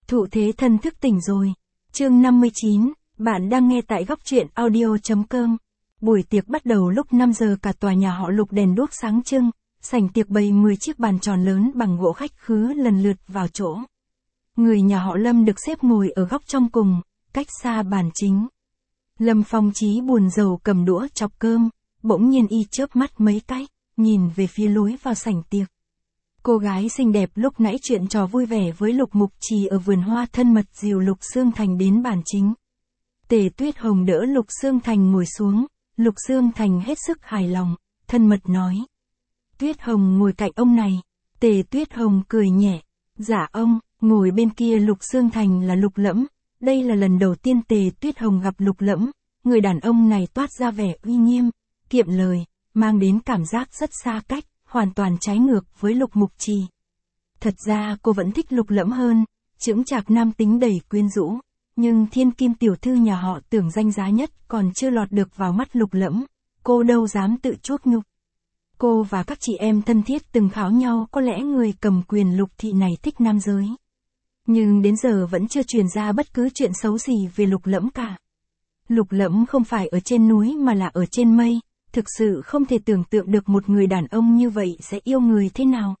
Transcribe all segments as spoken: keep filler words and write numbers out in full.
Thụ thế thân thức tỉnh rồi. Chương năm mươi chín, bạn đang nghe tại góc truyện audio.com. Buổi tiệc bắt đầu lúc năm giờ, cả tòa nhà họ Lục đèn đuốc sáng trưng, sảnh tiệc bày mười chiếc bàn tròn lớn bằng gỗ, khách khứa lần lượt vào chỗ. Người nhà họ Lâm được xếp ngồi ở góc trong cùng, cách xa bàn chính. Lâm Phong Chí buồn rầu cầm đũa chọc cơm, bỗng nhiên y chớp mắt mấy cái, nhìn về phía lối vào sảnh tiệc. Cô gái xinh đẹp lúc nãy chuyện trò vui vẻ với Lục Mục Trì ở vườn hoa thân mật dìu Lục Xương Thành đến bàn chính. Tề Tuyết Hồng đỡ Lục Xương Thành ngồi xuống, Lục Xương Thành hết sức hài lòng, thân mật nói. Tuyết Hồng ngồi cạnh ông này. Tề Tuyết Hồng cười nhẹ. Dạ ông. Ngồi bên kia Lục Xương Thành là Lục Lẫm. Đây là lần đầu tiên Tề Tuyết Hồng gặp Lục Lẫm. Người đàn ông này toát ra vẻ uy nghiêm, kiệm lời, mang đến cảm giác rất xa cách, hoàn toàn trái ngược với Lục Mục Trì. Thật ra cô vẫn thích Lục Lẫm hơn, chững chạc nam tính đầy quyến rũ, nhưng thiên kim tiểu thư nhà họ Tưởng danh giá nhất còn chưa lọt được vào mắt Lục Lẫm, cô đâu dám tự chuốc nhục. Cô và các chị em thân thiết từng kháo nhau có lẽ người cầm quyền Lục thị này thích nam giới. Nhưng đến giờ vẫn chưa truyền ra bất cứ chuyện xấu gì về Lục Lẫm cả. Lục Lẫm không phải ở trên núi mà là ở trên mây, thực sự không thể tưởng tượng được một người đàn ông như vậy sẽ yêu người thế nào.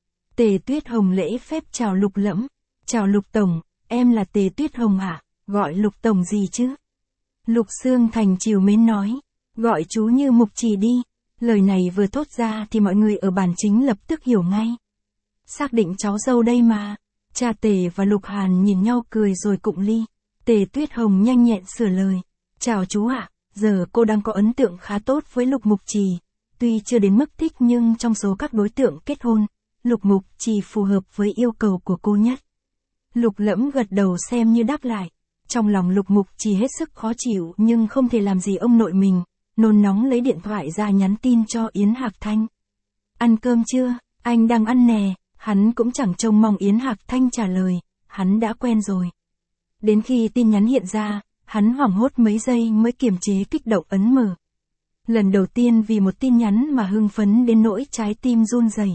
Tề Tuyết Hồng lễ phép chào Lục Lẫm. Chào Lục Tổng, em là Tề Tuyết Hồng à, gọi Lục Tổng gì chứ? Lục Xương Thành trìu mến nói, gọi chú như Mục Trì đi. Lời này vừa thốt ra thì mọi người ở bàn chính lập tức hiểu ngay. Xác định cháu dâu đây mà. Cha Tề và Lục Hàn nhìn nhau cười rồi cụng ly. Tề Tuyết Hồng nhanh nhẹn sửa lời. Chào chú ạ, giờ cô đang có ấn tượng khá tốt với Lục Mục Trì. Tuy chưa đến mức thích nhưng trong số các đối tượng kết hôn, Lục Mục Trì phù hợp với yêu cầu của cô nhất. Lục Lẫm gật đầu xem như đáp lại. Trong lòng Lục Mục Trì hết sức khó chịu nhưng không thể làm gì ông nội mình, nôn nóng lấy điện thoại ra nhắn tin cho Yến Hạc Thanh. Ăn cơm chưa? Anh đang ăn nè. Hắn cũng chẳng trông mong Yến Hạc Thanh trả lời, hắn đã quen rồi. Đến khi tin nhắn hiện ra, hắn hoảng hốt mấy giây mới kiềm chế kích động ấn mở. Lần đầu tiên vì một tin nhắn mà hưng phấn đến nỗi trái tim run rẩy.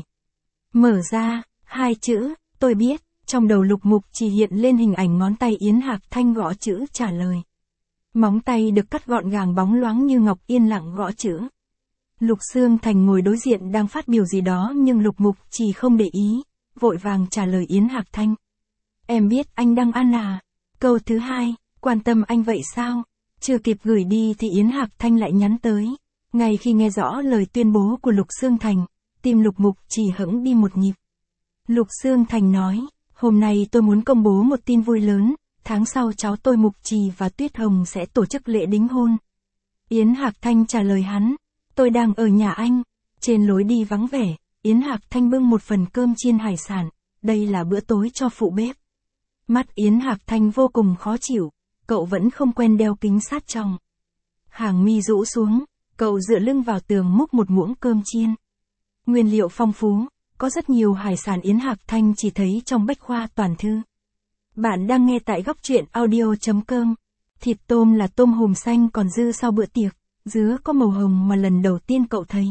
Mở ra, hai chữ, tôi biết, trong đầu Lục Mục chỉ hiện lên hình ảnh ngón tay Yến Hạc Thanh gõ chữ trả lời. Móng tay được cắt gọn gàng bóng loáng như ngọc yên lặng gõ chữ. Lục Xương Thành ngồi đối diện đang phát biểu gì đó nhưng Lục Mục chỉ không để ý, vội vàng trả lời Yến Hạc Thanh. Em biết anh đang ăn à? Câu thứ hai, quan tâm anh vậy sao? Chưa kịp gửi đi thì Yến Hạc Thanh lại nhắn tới. Ngay khi nghe rõ lời tuyên bố của Lục Xương Thành, tim Lục Mục chỉ hững đi một nhịp. Lục Xương Thành nói, hôm nay tôi muốn công bố một tin vui lớn, tháng sau cháu tôi Mục Trì và Tuyết Hồng sẽ tổ chức lễ đính hôn. Yến Hạc Thanh trả lời hắn. Tôi đang ở nhà anh. Trên lối đi vắng vẻ, Yến Hạc Thanh bưng một phần cơm chiên hải sản, đây là bữa tối cho phụ bếp. Mắt Yến Hạc Thanh vô cùng khó chịu, cậu vẫn không quen đeo kính sát tròng. Hàng mi rũ xuống, cậu dựa lưng vào tường múc một muỗng cơm chiên. Nguyên liệu phong phú, có rất nhiều hải sản Yến Hạc Thanh chỉ thấy trong bách khoa toàn thư. Bạn đang nghe tại góc truyện audio.com. Thịt tôm là tôm hùm xanh còn dư sau bữa tiệc. Dứa có màu hồng mà lần đầu tiên cậu thấy.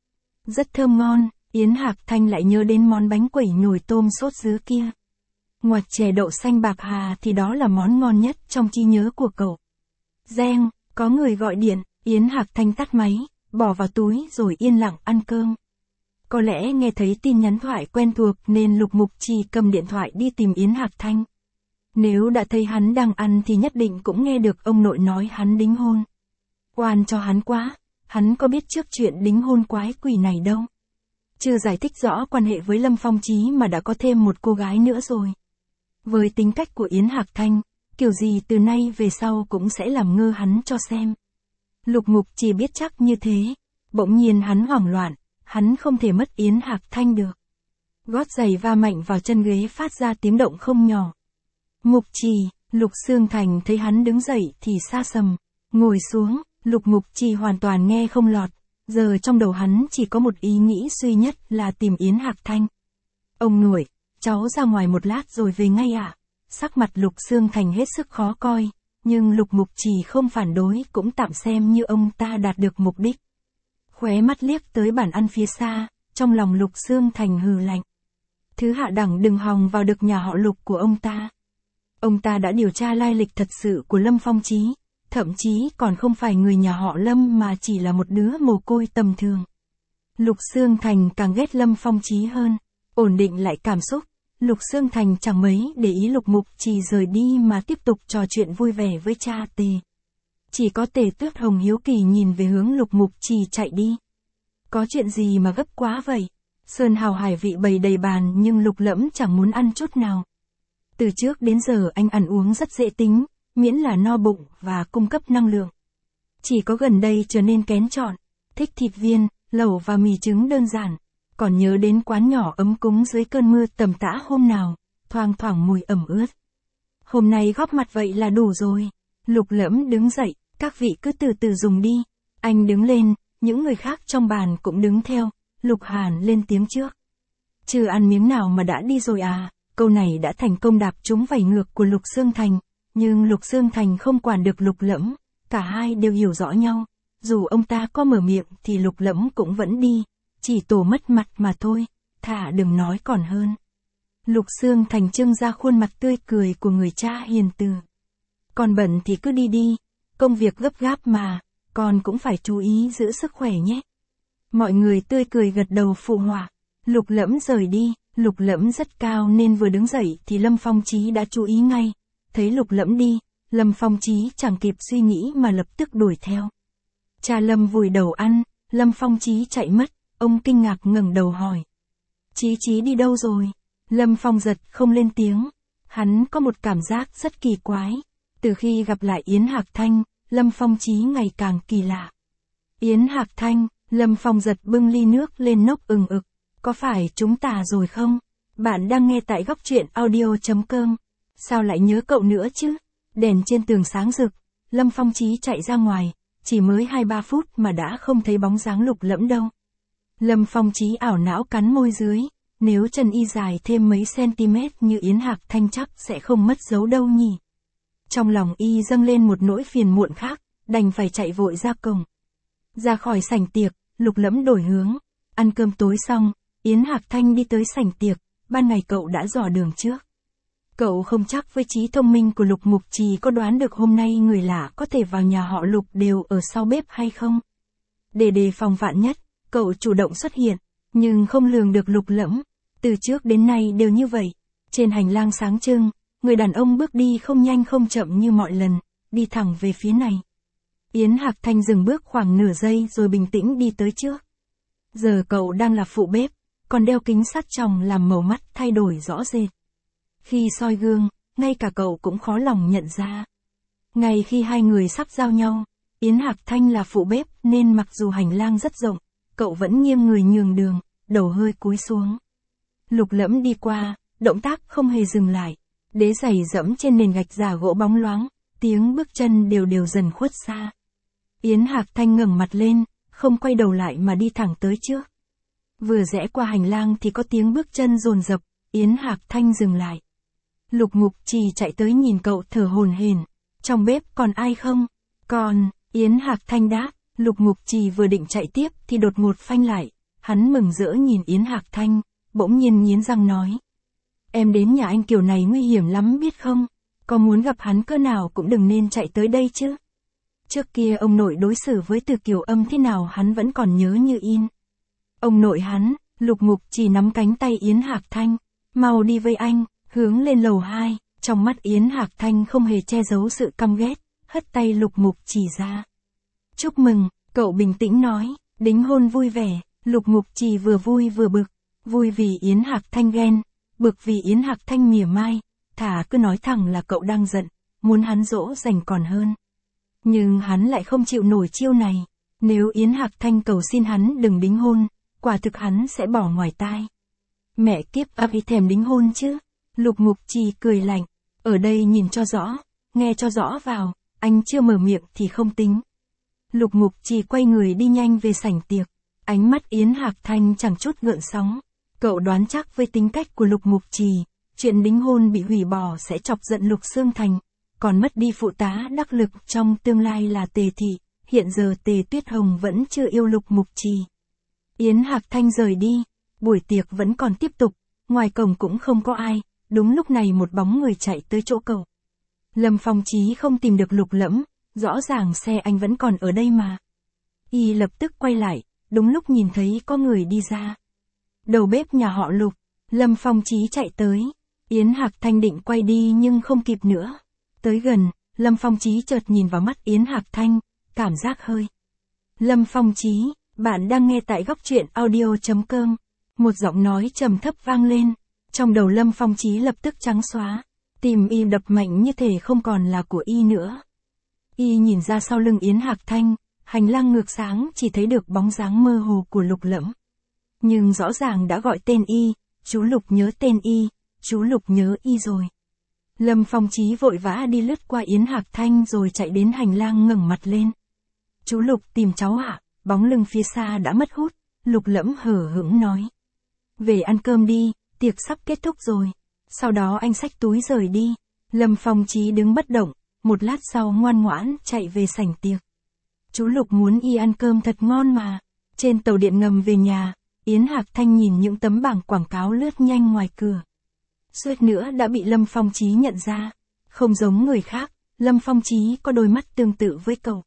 Rất thơm ngon, Yến Hạc Thanh lại nhớ đến món bánh quẩy nhồi tôm sốt dứa kia. Ngoặt chè đậu xanh bạc hà thì đó là món ngon nhất trong trí nhớ của cậu. Reng, có người gọi điện, Yến Hạc Thanh tắt máy, bỏ vào túi rồi yên lặng ăn cơm. Có lẽ nghe thấy tin nhắn thoại quen thuộc nên Lục Mục chỉ cầm điện thoại đi tìm Yến Hạc Thanh. Nếu đã thấy hắn đang ăn thì nhất định cũng nghe được ông nội nói hắn đính hôn. Oan cho hắn quá, hắn có biết trước chuyện đính hôn quái quỷ này đâu. Chưa giải thích rõ quan hệ với Lâm Phong Chí mà đã có thêm một cô gái nữa rồi. Với tính cách của Yến Hạc Thanh, kiểu gì từ nay về sau cũng sẽ làm ngơ hắn cho xem. Lục Mục chỉ biết chắc như thế, bỗng nhiên hắn hoảng loạn, hắn không thể mất Yến Hạc Thanh được. Gót giày va mạnh vào chân ghế phát ra tiếng động không nhỏ. Mục Trì, Lục Xương Thành thấy hắn đứng dậy thì sa sầm, ngồi xuống. Lục Mục Trì hoàn toàn nghe không lọt, giờ trong đầu hắn chỉ có một ý nghĩ duy nhất là tìm Yến Hạc Thanh. Ông nội, cháu ra ngoài một lát rồi về ngay ạ. À? Sắc mặt Lục Xương Thành hết sức khó coi, nhưng Lục Mục Trì không phản đối cũng tạm xem như ông ta đạt được mục đích. Khóe mắt liếc tới bàn ăn phía xa, trong lòng Lục Xương Thành hừ lạnh. Thứ hạ đẳng đừng hòng vào được nhà họ Lục của ông ta. Ông ta đã điều tra lai lịch thật sự của Lâm Phong Chí, thậm chí còn không phải người nhà họ Lâm mà chỉ là một đứa mồ côi tầm thường. Lục Xương Thành càng ghét Lâm Phong Chí hơn, ổn định lại cảm xúc, Lục Xương Thành chẳng mấy để ý Lục Mục Trì rời đi mà tiếp tục trò chuyện vui vẻ với cha Tề. Chỉ có Tề Tuyết Hồng hiếu kỳ nhìn về hướng Lục Mục Trì chạy đi. Có chuyện gì mà gấp quá vậy? Sơn hào hải vị bày đầy bàn nhưng Lục Lẫm chẳng muốn ăn chút nào. Từ trước đến giờ anh ăn uống rất dễ tính, miễn là no bụng và cung cấp năng lượng. Chỉ có gần đây trở nên kén chọn, thích thịt viên, lẩu và mì trứng đơn giản. Còn nhớ đến quán nhỏ ấm cúng dưới cơn mưa tầm tã hôm nào, thoang thoảng mùi ẩm ướt. Hôm nay góp mặt vậy là đủ rồi. Lục Lẫm đứng dậy, các vị cứ từ từ dùng đi. Anh đứng lên, những người khác trong bàn cũng đứng theo. Lục Hàn lên tiếng trước. Chưa ăn miếng nào mà đã đi rồi à? Câu này đã thành công đạp trúng vảy ngược của Lục Xương Thành. Nhưng Lục Xương Thành không quản được Lục Lẫm, cả hai đều hiểu rõ nhau. Dù ông ta có mở miệng thì Lục Lẫm cũng vẫn đi. Chỉ tổ mất mặt mà thôi, thả đừng nói còn hơn. Lục Xương Thành trưng ra khuôn mặt tươi cười của người cha hiền từ. Còn bận thì cứ đi đi, công việc gấp gáp mà, con cũng phải chú ý giữ sức khỏe nhé. Mọi người tươi cười gật đầu phụ họa. Lục Lẫm rời đi, Lục Lẫm rất cao nên vừa đứng dậy thì Lâm Phong Chí đã chú ý ngay. Thấy Lục Lẫm đi, Lâm Phong Chí chẳng kịp suy nghĩ mà lập tức đuổi theo. Cha Lâm vùi đầu ăn, Lâm Phong Chí chạy mất. Ông kinh ngạc ngẩng đầu hỏi. Chí Chí đi đâu rồi? Lâm Phong giật không lên tiếng. Hắn có một cảm giác rất kỳ quái. Từ khi gặp lại Yến Hạc Thanh, Lâm Phong Chí ngày càng kỳ lạ. Yến Hạc Thanh, Lâm Phong giật bưng ly nước lên nốc ừng ực. Có phải chúng ta rồi không? Bạn đang nghe tại góc truyện audio.com. Sao lại nhớ cậu nữa chứ? Đèn trên tường sáng rực. Lâm Phong Chí chạy ra ngoài. Chỉ mới hai ba phút mà đã không thấy bóng dáng Lục Lẫm đâu. Lâm Phong Chí ảo não cắn môi dưới, nếu chân y dài thêm mấy cm như Yến Hạc Thanh chắc sẽ không mất dấu đâu nhỉ. Trong lòng y dâng lên một nỗi phiền muộn khác, đành phải chạy vội ra cổng. Ra khỏi sảnh tiệc, Lục Lẫm đổi hướng, ăn cơm tối xong, Yến Hạc Thanh đi tới sảnh tiệc, ban ngày cậu đã dò đường trước. Cậu không chắc với trí thông minh của Lục Mục Trì có đoán được hôm nay người lạ có thể vào nhà họ Lục đều ở sau bếp hay không. Để đề phòng vạn nhất, cậu chủ động xuất hiện, nhưng không lường được Lục Lẫm, từ trước đến nay đều như vậy. Trên hành lang sáng trưng, người đàn ông bước đi không nhanh không chậm như mọi lần, đi thẳng về phía này. Yến Hạc Thanh dừng bước khoảng nửa giây rồi bình tĩnh đi tới trước. Giờ cậu đang là phụ bếp, còn đeo kính sát tròng làm màu mắt thay đổi rõ rệt. Khi soi gương, ngay cả cậu cũng khó lòng nhận ra. Ngay khi hai người sắp giao nhau, Yến Hạc Thanh là phụ bếp nên mặc dù hành lang rất rộng, cậu vẫn nghiêng người nhường đường, đầu hơi cúi xuống. Lục Lẫm đi qua, động tác không hề dừng lại, đế giày dẫm trên nền gạch giả gỗ bóng loáng, tiếng bước chân đều đều dần khuất xa. Yến Hạc Thanh ngẩng mặt lên, không quay đầu lại mà đi thẳng tới trước. Vừa rẽ qua hành lang thì có tiếng bước chân dồn dập, Yến Hạc Thanh dừng lại. Lục Mục Trì chạy tới nhìn cậu thở hổn hển. Trong bếp còn ai không? Còn, Yến Hạc Thanh đáp. Lục Mục Trì vừa định chạy tiếp thì đột ngột phanh lại. Hắn mừng rỡ nhìn Yến Hạc Thanh, bỗng nhiên nghiến răng nói. Em đến nhà anh kiểu này nguy hiểm lắm biết không? Có muốn gặp hắn cỡ nào cũng đừng nên chạy tới đây chứ. Trước kia ông nội đối xử với Từ Kiều Âm thế nào hắn vẫn còn nhớ như in. Ông nội hắn, Lục Mục Trì nắm cánh tay Yến Hạc Thanh. Mau đi với anh, hướng lên lầu hai. Trong mắt Yến Hạc Thanh không hề che giấu sự căm ghét, hất tay Lục Mục Trì ra. Chúc mừng, cậu bình tĩnh nói, đính hôn vui vẻ. Lục Mục Trì vừa vui vừa bực, vui vì Yến Hạc Thanh ghen, bực vì Yến Hạc Thanh mỉa mai, thà cứ nói thẳng là cậu đang giận, muốn hắn dỗ dành còn hơn. Nhưng hắn lại không chịu nổi chiêu này, nếu Yến Hạc Thanh cầu xin hắn đừng đính hôn, quả thực hắn sẽ bỏ ngoài tai. Mẹ kiếp ấp ý thèm đính hôn chứ. Lục Mục Trì cười lạnh, ở đây nhìn cho rõ, nghe cho rõ vào, anh chưa mở miệng thì không tính. Lục Mục Trì quay người đi nhanh về sảnh tiệc, ánh mắt Yến Hạc Thanh chẳng chút gợn sóng. Cậu đoán chắc với tính cách của Lục Mục Trì, chuyện đính hôn bị hủy bỏ sẽ chọc giận Lục Xương Thành, còn mất đi phụ tá đắc lực trong tương lai là Tề Thị, hiện giờ Tề Tuyết Hồng vẫn chưa yêu Lục Mục Trì. Yến Hạc Thanh rời đi, buổi tiệc vẫn còn tiếp tục, ngoài cổng cũng không có ai, đúng lúc này một bóng người chạy tới chỗ cậu. Lâm Phong Chí không tìm được Lục Lẫm, rõ ràng xe anh vẫn còn ở đây mà. Y lập tức quay lại, đúng lúc nhìn thấy có người đi ra. Đầu bếp nhà họ Lục, Lâm Phong Chí chạy tới. Yến Hạc Thanh định quay đi nhưng không kịp nữa. Tới gần, Lâm Phong Chí chợt nhìn vào mắt Yến Hạc Thanh, cảm giác hơi. Lâm Phong Chí, bạn đang nghe tại góc truyện audio chấm com. Một giọng nói trầm thấp vang lên. Trong đầu Lâm Phong Chí lập tức trắng xóa. Tim y đập mạnh như thể không còn là của y nữa. Y nhìn ra sau lưng Yến Hạc Thanh, hành lang ngược sáng chỉ thấy được bóng dáng mơ hồ của Lục Lẫm. Nhưng rõ ràng đã gọi tên y, chú Lục nhớ tên y, chú Lục nhớ y rồi. Lâm Phong Chí vội vã đi lướt qua Yến Hạc Thanh rồi chạy đến hành lang ngẩng mặt lên. Chú Lục tìm cháu ạ, bóng lưng phía xa đã mất hút, Lục Lẫm hờ hững nói. Về ăn cơm đi, tiệc sắp kết thúc rồi. Sau đó anh xách túi rời đi. Lâm Phong Chí đứng bất động, một lát sau ngoan ngoãn chạy về sảnh tiệc. Chú Lục muốn y ăn cơm thật ngon mà. Trên tàu điện ngầm về nhà, Yến Hạc Thanh nhìn những tấm bảng quảng cáo lướt nhanh ngoài cửa. Suýt nữa đã bị Lâm Phong Chí nhận ra. Không giống người khác, Lâm Phong Chí có đôi mắt tương tự với cậu.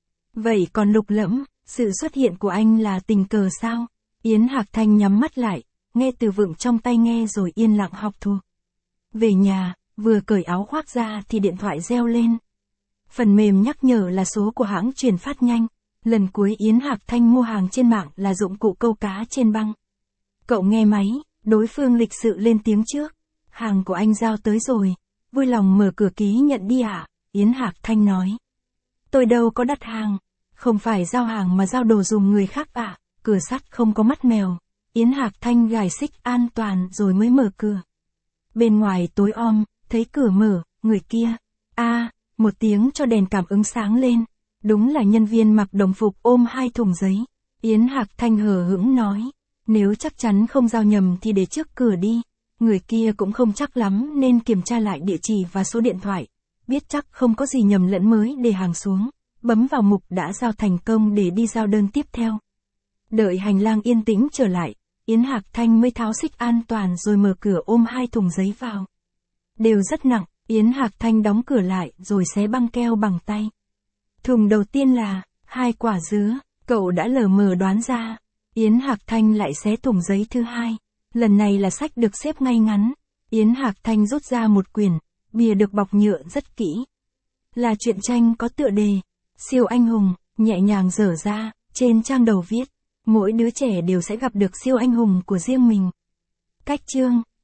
Vậy còn Lục Lẫm, sự xuất hiện của anh là tình cờ sao? Yến Hạc Thanh nhắm mắt lại, nghe từ vựng trong tai nghe rồi yên lặng học thuộc. Về nhà, vừa cởi áo khoác ra thì điện thoại reo lên. Phần mềm nhắc nhở là số của hãng truyền phát nhanh. Lần cuối Yến Hạc Thanh mua hàng trên mạng là dụng cụ câu cá trên băng. Cậu nghe máy, đối phương lịch sự lên tiếng trước. Hàng của anh giao tới rồi, vui lòng mở cửa ký nhận đi ạ, Yến Hạc Thanh nói. Tôi đâu có đặt hàng, không phải giao hàng mà giao đồ dùng người khác ạ, cửa sắt không có mắt mèo. Yến Hạc Thanh gài xích an toàn rồi mới mở cửa. Bên ngoài tối om, thấy cửa mở, người kia. A, à, một tiếng cho đèn cảm ứng sáng lên. Đúng là nhân viên mặc đồng phục ôm hai thùng giấy. Yến Hạc Thanh hờ hững nói. Nếu chắc chắn không giao nhầm thì để trước cửa đi. Người kia cũng không chắc lắm nên kiểm tra lại địa chỉ và số điện thoại. Biết chắc không có gì nhầm lẫn mới để hàng xuống. Bấm vào mục đã giao thành công để đi giao đơn tiếp theo. Đợi hành lang yên tĩnh trở lại. Yến Hạc Thanh mới tháo xích an toàn rồi mở cửa ôm hai thùng giấy vào. Đều rất nặng, Yến Hạc Thanh đóng cửa lại rồi xé băng keo bằng tay. Thùng đầu tiên là hai quả dứa, cậu đã lờ mờ đoán ra. Yến Hạc Thanh lại xé thùng giấy thứ hai. Lần này là sách được xếp ngay ngắn. Yến Hạc Thanh rút ra một quyển, bìa được bọc nhựa rất kỹ. Là truyện tranh có tựa đề Siêu anh hùng, nhẹ nhàng dở ra, trên trang đầu viết. Mỗi đứa trẻ đều sẽ gặp được siêu anh hùng của riêng mình. Cách chương,